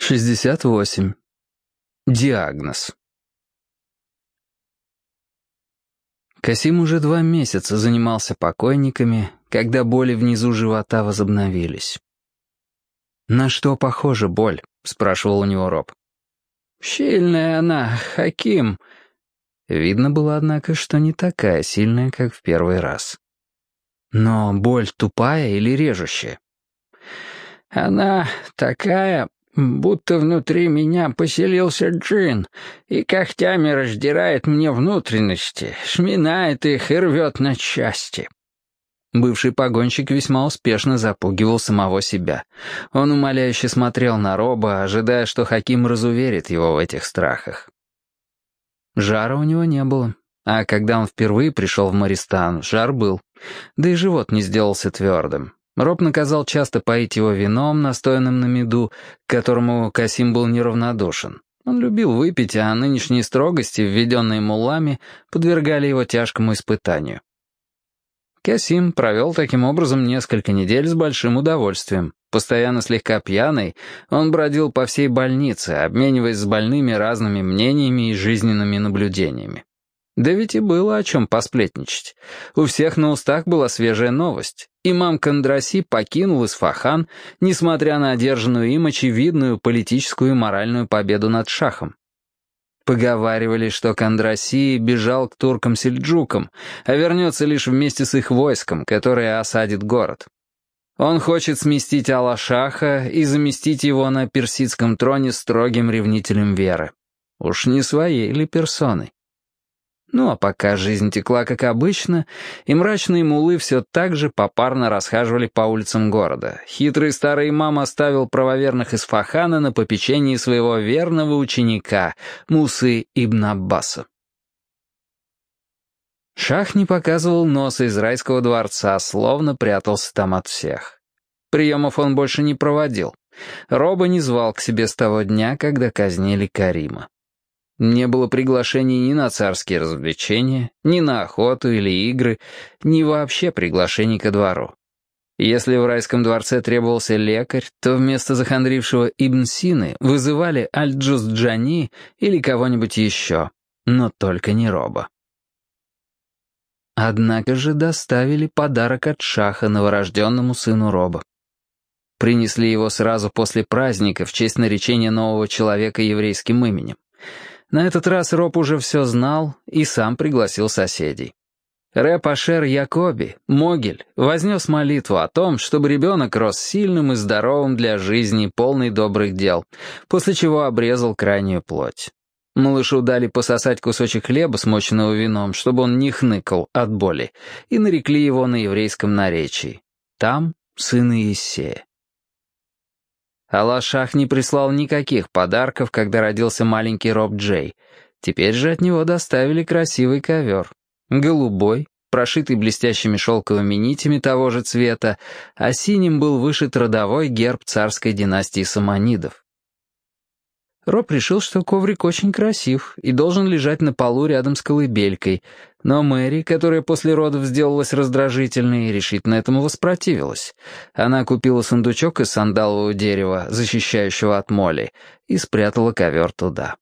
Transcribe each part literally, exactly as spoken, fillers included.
шестьдесят восемь. Диагноз. Касим уже два месяца занимался покойниками, когда боли внизу живота возобновились. «На что похожа боль?» — спрашивал у него Роб. «Сильная она, Хаким». Видно было, однако, что не такая сильная, как в первый раз. «Но боль тупая или режущая?» «Она такая, будто внутри меня поселился джин и когтями раздирает мне внутренности, сминает их и рвет на части». Бывший погонщик весьма успешно запугивал самого себя. Он умоляюще смотрел на Роба, ожидая, что Хаким разуверит его в этих страхах. Жара у него не было, а когда он впервые пришел в Мористан, жар был, да и живот не сделался твердым. Роб наказал часто поить его вином, настоянным на меду, к которому Касим был неравнодушен. Он любил выпить, а нынешние строгости, введенные муллами, подвергали его тяжкому испытанию. Касим провел таким образом несколько недель с большим удовольствием. Постоянно слегка пьяный, он бродил по всей больнице, обмениваясь с больными разными мнениями и жизненными наблюдениями. Да ведь и было о чем посплетничать. У всех на устах была свежая новость. Имам Кандраси покинул Исфахан, несмотря на одержанную им очевидную политическую и моральную победу над шахом. Поговаривали, что Кандраси бежал к туркам-сельджукам, а вернется лишь вместе с их войском, которое осадит город. Он хочет сместить Алла-Шаха и заместить его на персидском троне строгим ревнителем веры. Уж не своей ли персоной? Ну а пока жизнь текла как обычно, и мрачные муллы все так же попарно расхаживали по улицам города. Хитрый старый имам оставил правоверных Исфахана на попечении своего верного ученика, Мусы ибн Аббаса. Шах не показывал носа из райского дворца, словно прятался там от всех. Приемов он больше не проводил. Роба не звал к себе с того дня, когда казнили Карима. Не было приглашений ни на царские развлечения, ни на охоту или игры, ни вообще приглашений ко двору. Если в райском дворце требовался лекарь, то вместо захандрившего Ибн Сины вызывали Аль-Джузджани или кого-нибудь еще, но только не Роба. Однако же доставили подарок от Шаха новорожденному сыну Роба. Принесли его сразу после праздника в честь наречения нового человека еврейским именем. На этот раз Роб уже все знал и сам пригласил соседей. Рэб Ашер Якоби, Могиль, вознес молитву о том, чтобы ребенок рос сильным и здоровым для жизни, полный добрых дел, после чего обрезал крайнюю плоть. Малышу дали пососать кусочек хлеба, смоченного вином, чтобы он не хныкал от боли, и нарекли его на еврейском наречии. Там сын Иессея. Алла-Шах не прислал никаких подарков, когда родился маленький Роб Джей. Теперь же от него доставили красивый ковер. Голубой, прошитый блестящими шелковыми нитями того же цвета, а синим был вышит родовой герб царской династии Саманидов. Роб решил, что коврик очень красив и должен лежать на полу рядом с колыбелькой, но Мэри, которая после родов сделалась раздражительной, решительно этому воспротивилась. Она купила сундучок из сандалового дерева, защищающего от моли, и спрятала ковер туда.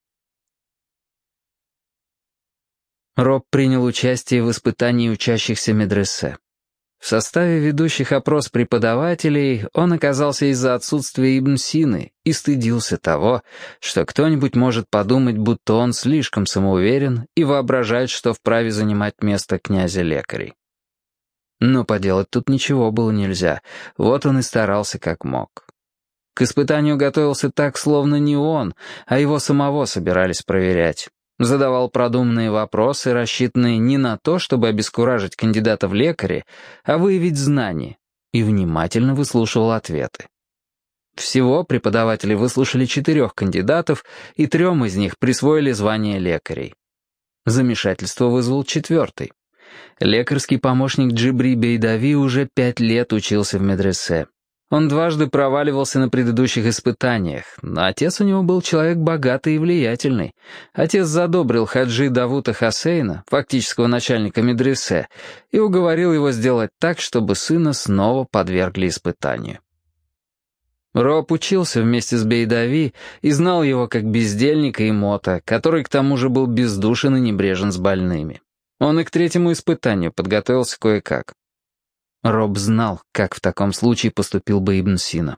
Роб принял участие в испытании учащихся медресе. В составе ведущих опрос преподавателей он оказался из-за отсутствия Ибн Сины и стыдился того, что кто-нибудь может подумать, будто он слишком самоуверен и воображает, что вправе занимать место князя лекарей. Но поделать тут ничего было нельзя, вот он и старался как мог. К испытанию готовился так, словно не он, а его самого собирались проверять. Задавал продуманные вопросы, рассчитанные не на то, чтобы обескуражить кандидата в лекари, а выявить знания, и внимательно выслушивал ответы. Всего преподаватели выслушали четырех кандидатов, и трем из них присвоили звание лекарей. Замешательство вызвал четвертый. Лекарский помощник Джибри Бейдави уже пять лет учился в медресе. Он дважды проваливался на предыдущих испытаниях, но отец у него был человек богатый и влиятельный. Отец задобрил Хаджи Давута Хасейна, фактического начальника медресе, и уговорил его сделать так, чтобы сына снова подвергли испытанию. Роб учился вместе с Бейдави и знал его как бездельника и мота, который к тому же был бездушен и небрежен с больными. Он и к третьему испытанию подготовился кое-как. Роб знал, как в таком случае поступил бы Ибн Сина.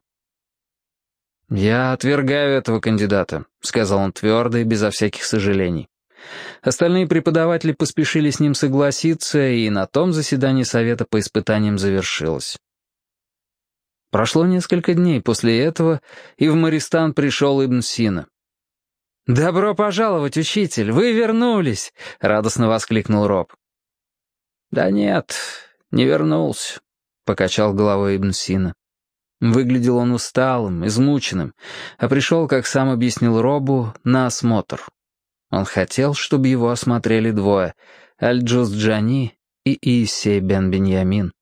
«Я отвергаю этого кандидата», — сказал он твердо и безо всяких сожалений. Остальные преподаватели поспешили с ним согласиться, и на том заседании совета по испытаниям завершилось. Прошло несколько дней после этого, и в Мористан пришел Ибн Сина. «Добро пожаловать, учитель! Вы вернулись!» — радостно воскликнул Роб. «Да нет, не вернулся», — покачал головой Ибн Сина. Выглядел он усталым, измученным, а пришел, как сам объяснил Робу, на осмотр. Он хотел, чтобы его осмотрели двое — Аль-Джуз-Джани и Иисей бен Беньямин.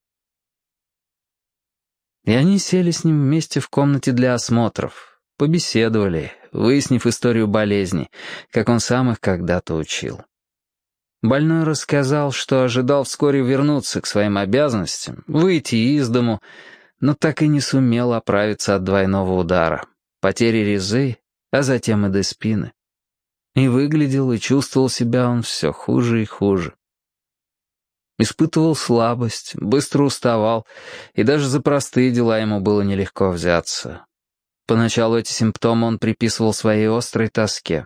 И они сели с ним вместе в комнате для осмотров, побеседовали, выяснив историю болезни, как он сам их когда-то учил. Больной рассказал, что ожидал вскоре вернуться к своим обязанностям, выйти из дому, но так и не сумел оправиться от двойного удара, потери резы, а затем и до спины. И выглядел и чувствовал себя он все хуже и хуже. Испытывал слабость, быстро уставал, и даже за простые дела ему было нелегко взяться. Поначалу эти симптомы он приписывал своей острой тоске.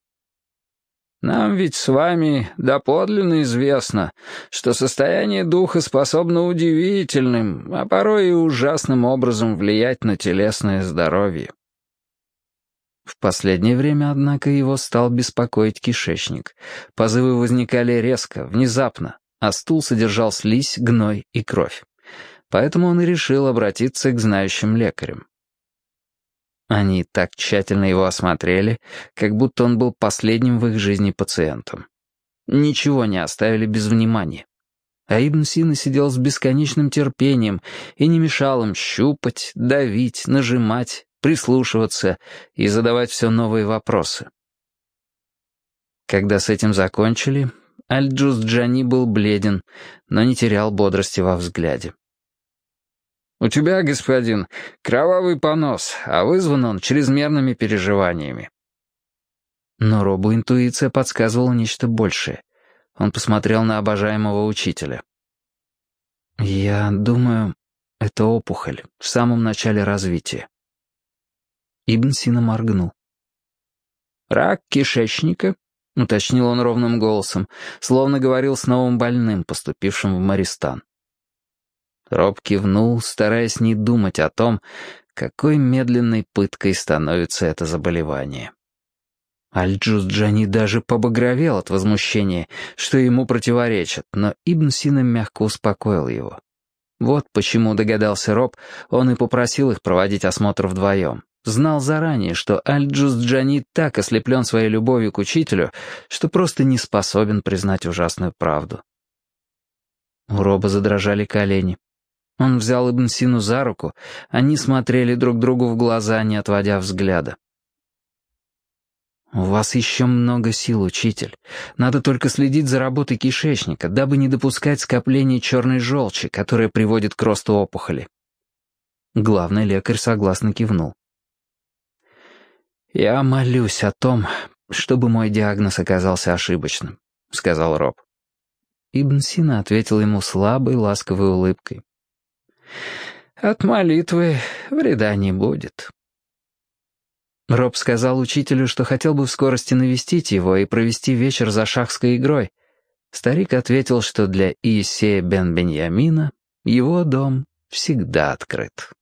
«Нам ведь с вами доподлинно известно, что состояние духа способно удивительным, а порой и ужасным образом влиять на телесное здоровье». В последнее время, однако, его стал беспокоить кишечник. Позывы возникали резко, внезапно, а стул содержал слизь, гной и кровь. Поэтому он и решил обратиться к знающим лекарям. Они так тщательно его осмотрели, как будто он был последним в их жизни пациентом. Ничего не оставили без внимания. А Ибн Сина сидел с бесконечным терпением и не мешал им щупать, давить, нажимать, прислушиваться и задавать все новые вопросы. Когда с этим закончили, Аль-Джуз-Джани был бледен, но не терял бодрости во взгляде. «У тебя, господин, кровавый понос, а вызван он чрезмерными переживаниями». Но Робу интуиция подсказывала нечто большее. Он посмотрел на обожаемого учителя. «Я думаю, это опухоль в самом начале развития». Ибн Сина моргнул. «Рак кишечника?» — уточнил он ровным голосом, словно говорил с новым больным, поступившим в Мористан. Роб кивнул, стараясь не думать о том, какой медленной пыткой становится это заболевание. Аль-Джуз-Джани даже побагровел от возмущения, что ему противоречат, но Ибн Сина мягко успокоил его. Вот почему, догадался Роб, он и попросил их проводить осмотр вдвоем. Знал заранее, что Аль-Джуз-Джани так ослеплен своей любовью к учителю, что просто не способен признать ужасную правду. У Роба задрожали колени. Он взял Ибн Сину за руку, они смотрели друг другу в глаза, не отводя взгляда. «У вас еще много сил, учитель. Надо только следить за работой кишечника, дабы не допускать скопления черной желчи, которая приводит к росту опухоли». Главный лекарь согласно кивнул. «Я молюсь о том, чтобы мой диагноз оказался ошибочным», — сказал Роб. Ибн Сина ответил ему слабой, ласковой улыбкой. «От молитвы вреда не будет». Роб сказал учителю, что хотел бы в скорости навестить его и провести вечер за шахской игрой. Старик ответил, что для Иисея бен Беньямина его дом всегда открыт.